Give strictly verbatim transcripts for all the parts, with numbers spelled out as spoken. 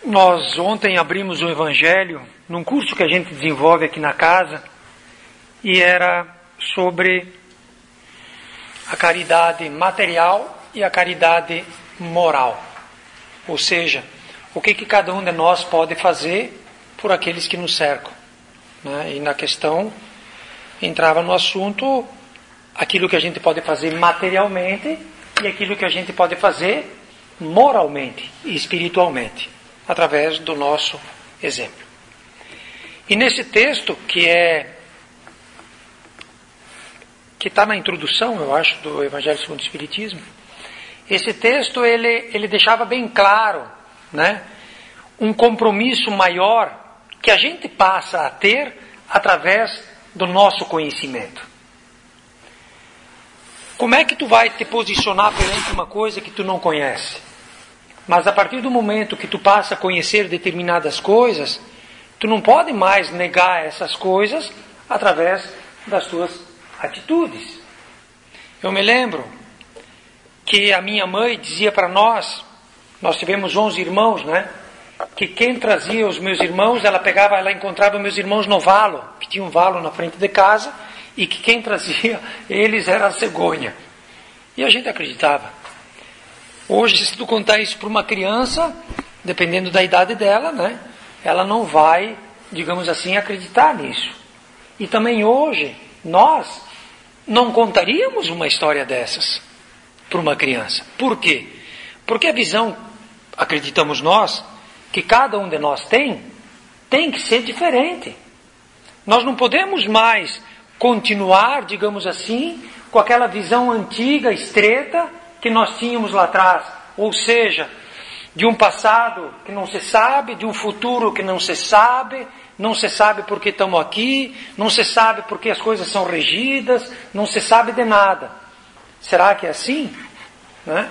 Nós ontem abrimos o Evangelho num curso que a gente desenvolve aqui na casa e era sobre a caridade material e a caridade moral. Ou seja, o que, que cada um de nós pode fazer por aqueles que nos cercam. Né? E na questão entrava no assunto aquilo que a gente pode fazer materialmente e aquilo que a gente pode fazer moralmente e espiritualmente, através do nosso exemplo. E nesse texto, que é que está na introdução, eu acho, do Evangelho segundo o Espiritismo, esse texto ele, ele deixava bem claro, né, um compromisso maior que a gente passa a ter através do nosso conhecimento. Como é que tu vai te posicionar perante uma coisa que tu não conhece? Mas a partir do momento que tu passa a conhecer determinadas coisas, tu não pode mais negar essas coisas através das tuas atitudes. Eu me lembro que a minha mãe dizia para nós, nós tivemos onze irmãos, né? Que quem trazia os meus irmãos, ela pegava, ela encontrava meus irmãos no valo, que tinha um valo na frente de casa, e que quem trazia eles era a cegonha. E a gente acreditava. Hoje, se tu contar isso para uma criança, dependendo da idade dela, né, ela não vai, digamos assim, acreditar nisso. E também hoje, nós não contaríamos uma história dessas para uma criança. Por quê? Porque a visão, acreditamos nós, que cada um de nós tem, tem que ser diferente. Nós não podemos mais continuar, digamos assim, com aquela visão antiga, estreita, que nós tínhamos lá atrás. Ou seja, de um passado que não se sabe, de um futuro que não se sabe, não se sabe por que estamos aqui, não se sabe por que as coisas são regidas, não se sabe de nada. Será que é assim? Né?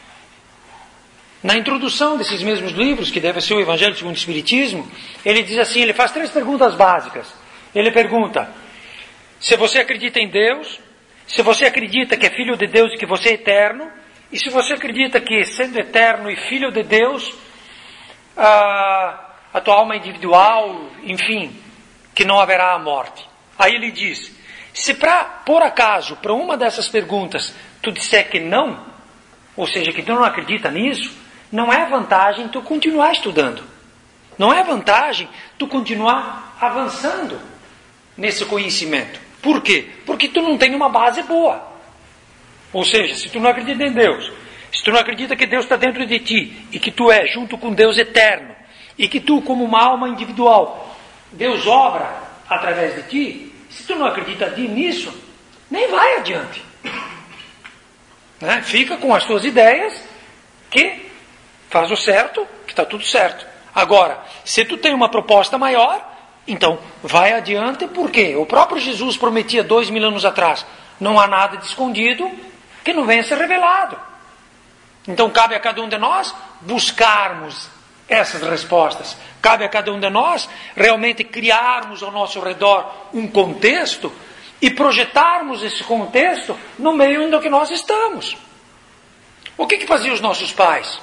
Na introdução desses mesmos livros, que deve ser o Evangelho segundo o Espiritismo, ele diz assim, ele faz três perguntas básicas. Ele pergunta, se você acredita em Deus, se você acredita que é filho de Deus e que você é eterno, e se você acredita que, sendo eterno e filho de Deus, a, a tua alma é individual, enfim, que não haverá a morte. Aí ele diz, se pra, por acaso, para uma dessas perguntas, tu disser que não, ou seja, que tu não acredita nisso, não é vantagem tu continuar estudando. Não é vantagem tu continuar avançando nesse conhecimento. Por quê? Porque tu não tem uma base boa. Ou seja, se tu não acredita em Deus, se tu não acredita que Deus está dentro de ti, e que tu é junto com Deus eterno, e que tu, como uma alma individual, Deus obra através de ti, se tu não acredita nisso, nem vai adiante. Né? Fica com as tuas ideias, que faz o certo, que está tudo certo. Agora, se tu tem uma proposta maior, então vai adiante, porque o próprio Jesus prometia dois mil anos atrás, não há nada de escondido que não venha a ser revelado. Então cabe a cada um de nós buscarmos essas respostas. Cabe a cada um de nós realmente criarmos ao nosso redor um contexto e projetarmos esse contexto no meio onde que nós estamos. O que que faziam os nossos pais?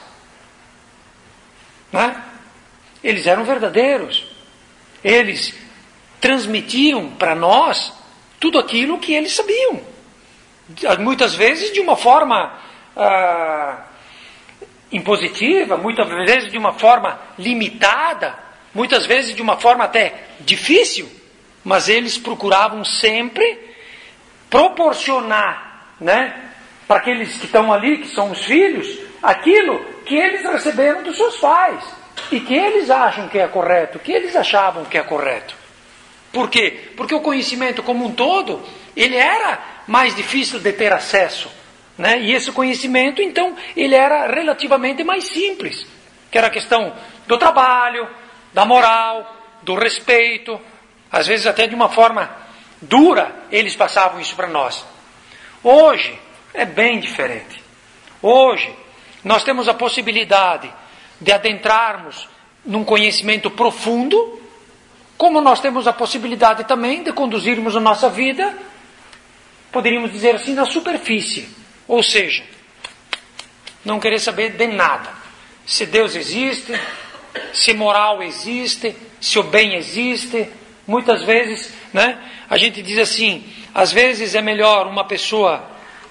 Né? Eles eram verdadeiros. Eles transmitiam para nós tudo aquilo que eles sabiam. Muitas vezes de uma forma ah, impositiva, muitas vezes de uma forma limitada, muitas vezes de uma forma até difícil, mas eles procuravam sempre proporcionar, né, para aqueles que estão ali, que são os filhos, aquilo que eles receberam dos seus pais e que eles acham que é correto, que eles achavam que é correto. Por quê? Porque o conhecimento como um todo, ele era mais difícil de ter acesso, né? E esse conhecimento, então, ele era relativamente mais simples, que era a questão do trabalho, da moral, do respeito, às vezes até de uma forma dura, eles passavam isso para nós. Hoje é bem diferente. Hoje nós temos a possibilidade de adentrarmos num conhecimento profundo, como nós temos a possibilidade também de conduzirmos a nossa vida, poderíamos dizer assim, na superfície. Ou seja, não querer saber de nada. Se Deus existe, se moral existe, se o bem existe. Muitas vezes, né, a gente diz assim, às vezes é melhor uma pessoa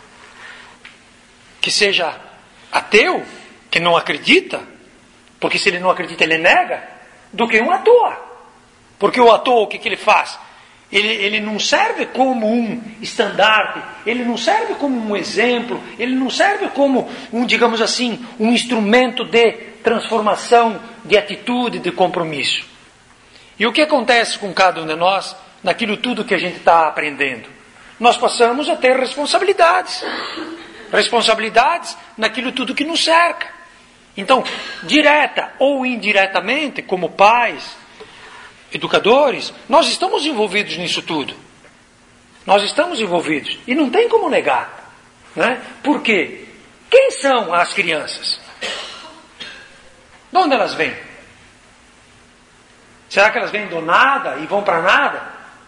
que seja ateu, que não acredita, porque se ele não acredita ele nega, do que um ateu. Porque o ateu, o que, que ele faz? Ele, ele não serve como um estandarte, ele não serve como um exemplo, ele não serve como um, digamos assim, um instrumento de transformação, de atitude, de compromisso. E o que acontece com cada um de nós, naquilo tudo que a gente está aprendendo? Nós passamos a ter responsabilidades. Responsabilidades naquilo tudo que nos cerca. Então, direta ou indiretamente, como pais, educadores, nós estamos envolvidos nisso tudo. Nós estamos envolvidos. E não tem como negar. Né? Por quê? Quem são as crianças? De onde elas vêm? Será que elas vêm do nada e vão para nada?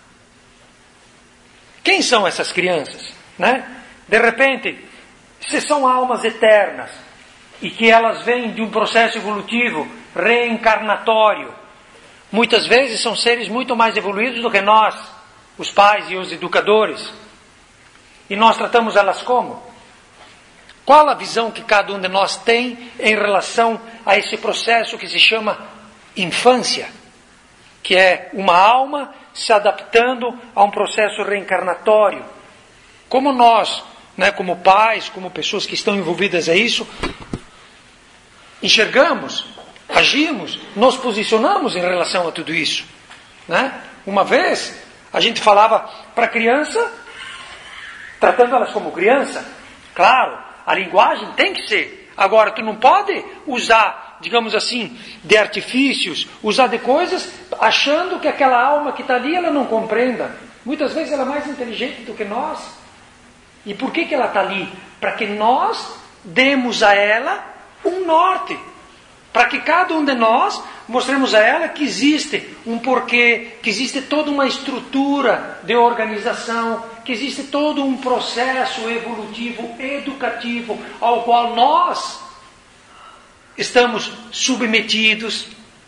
Quem são essas crianças? Né? De repente, se são almas eternas e que elas vêm de um processo evolutivo reencarnatório, muitas vezes são seres muito mais evoluídos do que nós, os pais e os educadores. E nós tratamos elas como? Qual a visão que cada um de nós tem em relação a esse processo que se chama infância? Que é uma alma se adaptando a um processo reencarnatório. Como nós, né, como pais, como pessoas que estão envolvidas a isso, enxergamos, agimos, nos posicionamos em relação a tudo isso. Né? Uma vez, a gente falava para a criança, tratando elas como criança, claro, a linguagem tem que ser. Agora, tu não pode usar, digamos assim, de artifícios, usar de coisas, achando que aquela alma que está ali, ela não compreenda. Muitas vezes ela é mais inteligente do que nós. E por que, que ela está ali? Para que nós demos a ela um norte. Para que cada um de nós mostremos a ela que existe um porquê, que existe toda uma estrutura de organização, que existe todo um processo evolutivo, educativo, ao qual nós estamos submetidos.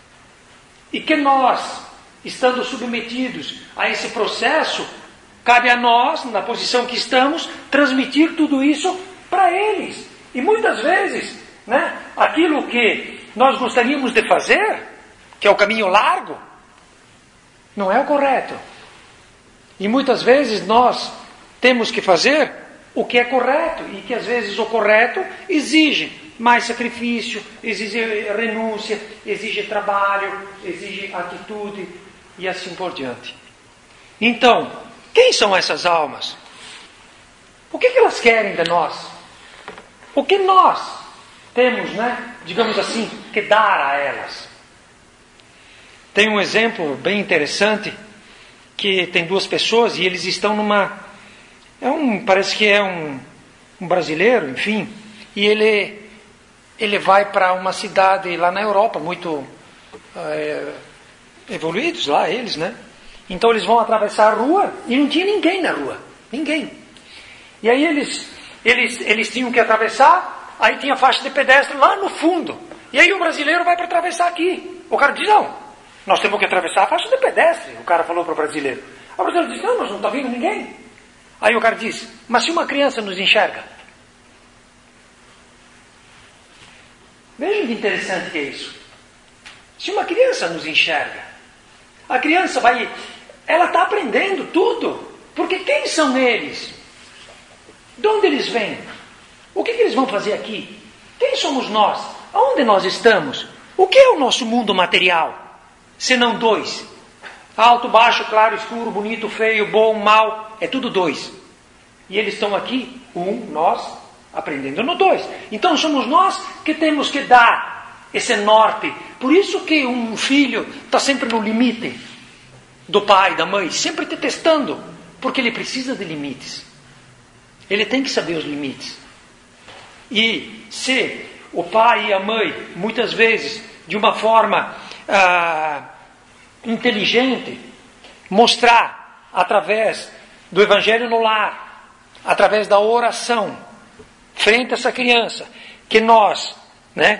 E que nós, estando submetidos a esse processo, cabe a nós, na posição que estamos, transmitir tudo isso para eles. E muitas vezes, né, aquilo que nós gostaríamos de fazer, que é o caminho largo, não é o correto. E muitas vezes nós temos que fazer o que é correto, e que às vezes o correto exige mais sacrifício, exige renúncia, exige trabalho, exige atitude e assim por diante. Então, quem são essas almas? O que, que elas querem de nós? O que nós temos, né, digamos assim, que dar a elas? Tem um exemplo bem interessante, que tem duas pessoas e eles estão numa... É um, parece que é um, um brasileiro, enfim, e ele, ele vai para uma cidade lá na Europa, muito é, evoluídos lá, eles, né? Então eles vão atravessar a rua e não tinha ninguém na rua, ninguém. E aí eles, eles, eles tinham que atravessar, aí tinha faixa de pedestre lá no fundo. E aí o brasileiro vai para atravessar aqui. O cara diz, não, nós temos que atravessar a faixa de pedestre. O cara falou para o brasileiro. O brasileiro diz, não, mas não está vindo ninguém. Aí o cara diz, mas se uma criança nos enxerga? Veja que interessante que é isso. Se uma criança nos enxerga, a criança vai, ela está aprendendo tudo. Porque quem são eles? De onde eles vêm? O que, que eles vão fazer aqui? Quem somos nós? Aonde nós estamos? O que é o nosso mundo material? Senão dois. Alto, baixo, claro, escuro, bonito, feio, bom, mal. É tudo dois. E eles estão aqui, um, nós, aprendendo no dois. Então somos nós que temos que dar esse norte. Por isso que um filho está sempre no limite do pai, da mãe, sempre te testando. Porque ele precisa de limites. Ele tem que saber os limites. E se o pai e a mãe, muitas vezes, de uma forma ah, inteligente, mostrar através do Evangelho no lar, através da oração, frente a essa criança, que nós, né,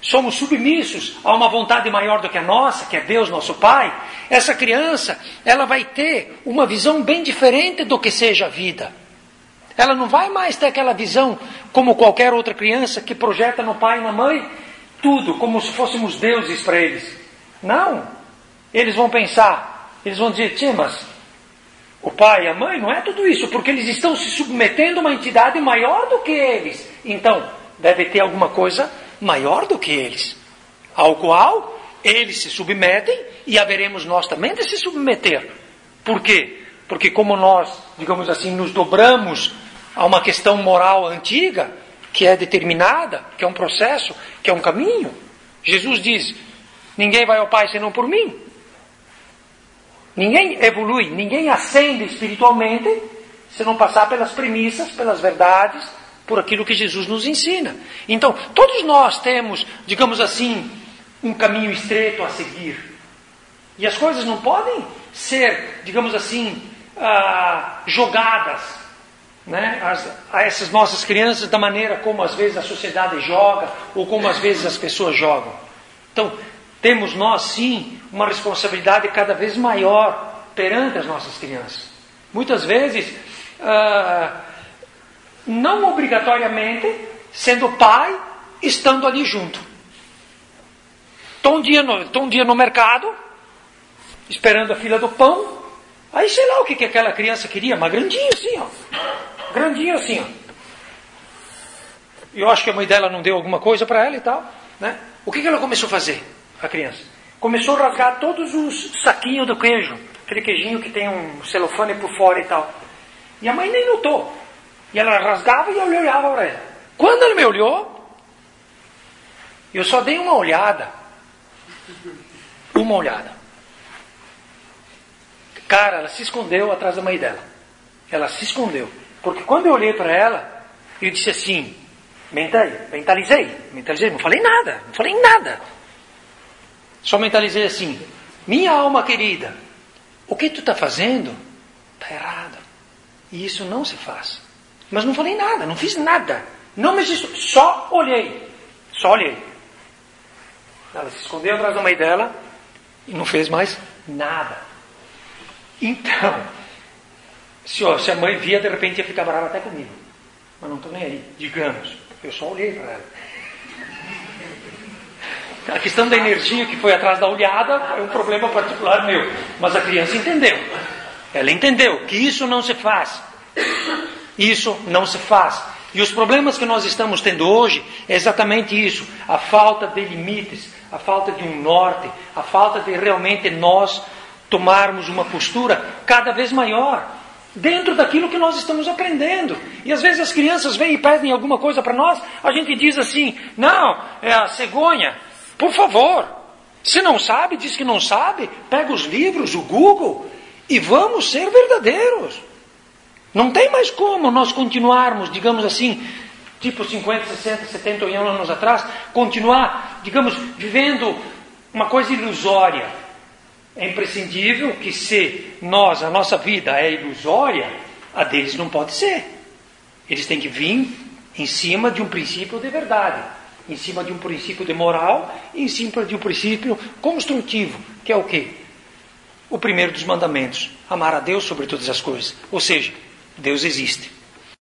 somos submissos a uma vontade maior do que a nossa, que é Deus, nosso Pai, essa criança, ela vai ter uma visão bem diferente do que seja a vida. Ela não vai mais ter aquela visão como qualquer outra criança que projeta no pai e na mãe tudo, como se fôssemos deuses para eles. Não. Eles vão pensar, eles vão dizer, tia, mas o pai e a mãe não é tudo isso, porque eles estão se submetendo a uma entidade maior do que eles. Então, deve ter alguma coisa maior do que eles, ao qual eles se submetem e haveremos nós também de se submeter. Por quê? Porque como nós, digamos assim, nos dobramos a uma questão moral antiga, que é determinada, que é um processo, que é um caminho. Jesus diz, ninguém vai ao Pai senão por mim. Ninguém evolui, ninguém ascende espiritualmente se não passar pelas premissas, pelas verdades, por aquilo que Jesus nos ensina. Então, todos nós temos, digamos assim, um caminho estreito a seguir. E as coisas não podem ser, digamos assim, ah, jogadas, né, as, a essas nossas crianças da maneira como às vezes a sociedade joga, ou como às vezes as pessoas jogam. Então, temos nós sim uma responsabilidade cada vez maior perante as nossas crianças. Muitas vezes, ah, não obrigatoriamente sendo pai, estando ali junto. Estou um dia no, estou um dia no mercado, esperando a fila do pão, aí sei lá o que, que aquela criança queria, mas grandinho assim, ó. Grandinho assim, ó. E eu acho que a mãe dela não deu alguma coisa para ela e tal, né? O que, que ela começou a fazer, a criança? Começou a rasgar todos os saquinhos do queijo, aquele queijinho que tem um celofane por fora e tal. E a mãe nem notou. E ela rasgava e eu olhava para ela. Quando ela me olhou, eu só dei uma olhada. Uma olhada. Cara, ela se escondeu atrás da mãe dela. Ela se escondeu. Porque quando eu olhei para ela, eu disse assim, mentalizei, mentalizei, não falei nada, não falei nada. Só mentalizei assim, minha alma querida, o que tu está fazendo está errado. E isso não se faz. Mas não falei nada, não fiz nada. Não me disse, só olhei. Só olhei. Ela se escondeu atrás da mãe dela e não fez mais nada. Então, se, ó, se a mãe via, de repente ia ficar brava até comigo. Mas não estou nem aí, digamos. Eu só olhei para ela. A questão da energia que foi atrás da olhada é um problema particular meu. Mas a criança entendeu. Ela entendeu que isso não se faz. Isso não se faz. E os problemas que nós estamos tendo hoje é exatamente isso. A falta de limites, a falta de um norte, a falta de realmente nós tomarmos uma postura cada vez maior dentro daquilo que nós estamos aprendendo. E às vezes as crianças vêm e pedem alguma coisa para nós, a gente diz assim, não, é a cegonha, por favor. Se não sabe, diz que não sabe, pega os livros, o Google, e vamos ser verdadeiros. Não tem mais como nós continuarmos, digamos assim, tipo cinquenta, sessenta, setenta anos atrás, continuar, digamos, vivendo uma coisa ilusória. É imprescindível que se nós, a nossa vida é ilusória, a deles não pode ser. Eles têm que vir em cima de um princípio de verdade, em cima de um princípio de moral, e em cima de um princípio construtivo, que é o quê? O primeiro dos mandamentos, amar a Deus sobre todas as coisas. Ou seja, Deus existe.